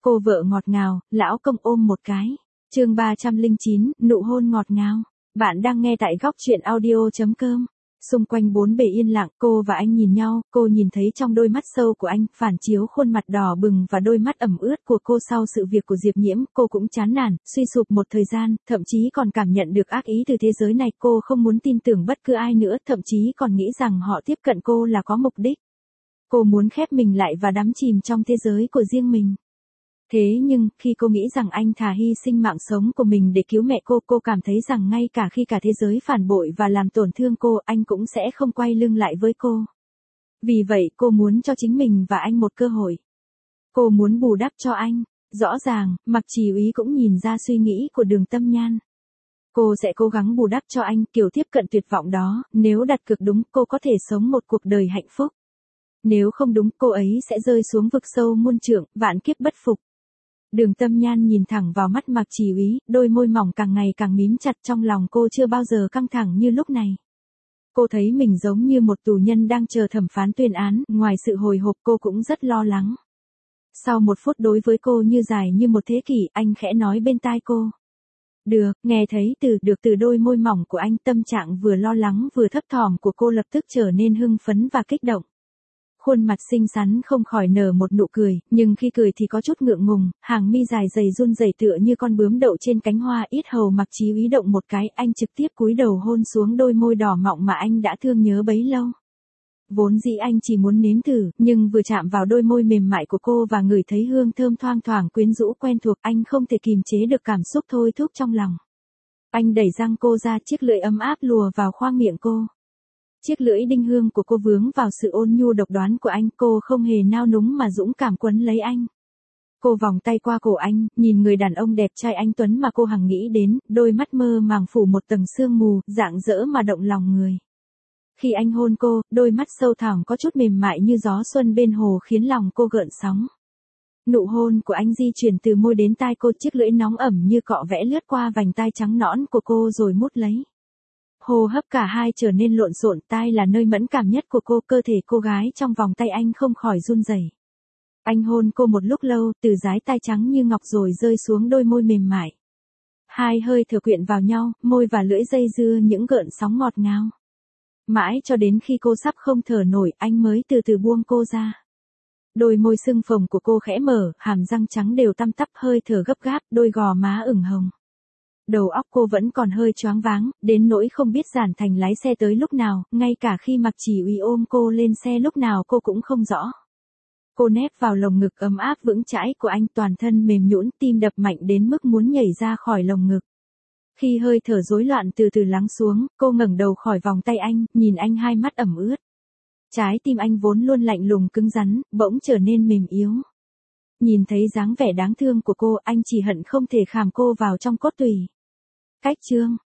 Cô vợ ngọt ngào, lão công ôm một cái. Chương 309, nụ hôn ngọt ngào. Bạn đang nghe tại góc truyện audio.com. Xung quanh bốn bề yên lặng, cô và anh nhìn nhau, cô nhìn thấy trong đôi mắt sâu của anh, phản chiếu khuôn mặt đỏ bừng và đôi mắt ẩm ướt của cô sau sự việc của Diệp Nhiễm, cô cũng chán nản, suy sụp một thời gian, thậm chí còn cảm nhận được ác ý từ thế giới này, cô không muốn tin tưởng bất cứ ai nữa, thậm chí còn nghĩ rằng họ tiếp cận cô là có mục đích. Cô muốn khép mình lại và đắm chìm trong thế giới của riêng mình. Thế nhưng, khi cô nghĩ rằng anh thà hy sinh mạng sống của mình để cứu mẹ cô cảm thấy rằng ngay cả khi cả thế giới phản bội và làm tổn thương cô, anh cũng sẽ không quay lưng lại với cô. Vì vậy cô muốn cho chính mình và anh một cơ hội. Cô muốn bù đắp cho anh. Rõ ràng, Mạc Trì Úy cũng nhìn ra suy nghĩ của Đường Tâm Nhan. Cô sẽ cố gắng bù đắp cho anh kiểu tiếp cận tuyệt vọng đó, nếu đặt cược đúng cô có thể sống một cuộc đời hạnh phúc. Nếu không đúng cô ấy sẽ rơi xuống vực sâu muôn trượng, vạn kiếp bất phục. Đường Tâm Nhan nhìn thẳng vào mắt Mạc Trì Úy, đôi môi mỏng càng ngày càng mím chặt, trong lòng cô chưa bao giờ căng thẳng như lúc này. Cô thấy mình giống như một tù nhân đang chờ thẩm phán tuyên án, ngoài sự hồi hộp cô cũng rất lo lắng. Sau 1 phút đối với cô như dài như một thế kỷ, anh khẽ nói bên tai cô. Được, nghe thấy từ đôi môi mỏng của anh, tâm trạng vừa lo lắng vừa thấp thỏm của cô lập tức trở nên hưng phấn và kích động. Khuôn mặt xinh xắn không khỏi nở một nụ cười, nhưng khi cười thì có chút ngượng ngùng, hàng mi dài dày run rẩy tựa như con bướm đậu trên cánh hoa, yết hầu Mạc Trì Úy động một cái, anh trực tiếp cúi đầu hôn xuống đôi môi đỏ mọng mà anh đã thương nhớ bấy lâu. Vốn dĩ anh chỉ muốn nếm thử, nhưng vừa chạm vào đôi môi mềm mại của cô và ngửi thấy hương thơm thoang thoảng quyến rũ quen thuộc, anh không thể kìm chế được cảm xúc thôi thúc trong lòng. Anh đẩy răng cô ra, chiếc lưỡi ấm áp lùa vào khoang miệng cô. Chiếc lưỡi đinh hương của cô vướng vào sự ôn nhu độc đoán của anh, cô không hề nao núng mà dũng cảm quấn lấy anh. Cô vòng tay qua cổ anh, nhìn người đàn ông đẹp trai anh tuấn mà cô hằng nghĩ đến, đôi mắt mơ màng phủ một tầng sương mù, rạng rỡ mà động lòng người. Khi anh hôn cô, đôi mắt sâu thẳm có chút mềm mại như gió xuân bên hồ khiến lòng cô gợn sóng. Nụ hôn của anh di chuyển từ môi đến tai cô, chiếc lưỡi nóng ẩm như cọ vẽ lướt qua vành tai trắng nõn của cô rồi mút lấy. Hô hấp cả hai trở nên lộn xộn, tai là nơi mẫn cảm nhất của cô, cơ thể cô gái trong vòng tay anh không khỏi run rẩy. Anh hôn cô một lúc lâu, từ dái tai trắng như ngọc rồi rơi xuống đôi môi mềm mại. Hai hơi thở quyện vào nhau, môi và lưỡi dây dưa những gợn sóng ngọt ngào. Mãi cho đến khi cô sắp không thở nổi, anh mới từ từ buông cô ra. Đôi môi sưng phồng của cô khẽ mở, hàm răng trắng đều tăm tắp, hơi thở gấp gáp, đôi gò má ửng hồng. Đầu óc cô vẫn còn hơi choáng váng, đến nỗi không biết Giản Thành lái xe tới lúc nào, ngay cả khi Mạc Trì Úy ôm cô lên xe lúc nào cô cũng không rõ. Cô nép vào lồng ngực ấm áp vững chãi của anh, toàn thân mềm nhũn, tim đập mạnh đến mức muốn nhảy ra khỏi lồng ngực. Khi hơi thở rối loạn từ từ lắng xuống, cô ngẩng đầu khỏi vòng tay anh, nhìn anh hai mắt ẩm ướt. Trái tim anh vốn luôn lạnh lùng cứng rắn, bỗng trở nên mềm yếu. Nhìn thấy dáng vẻ đáng thương của cô, anh chỉ hận không thể khảm cô vào trong cốt tủy. Cách chương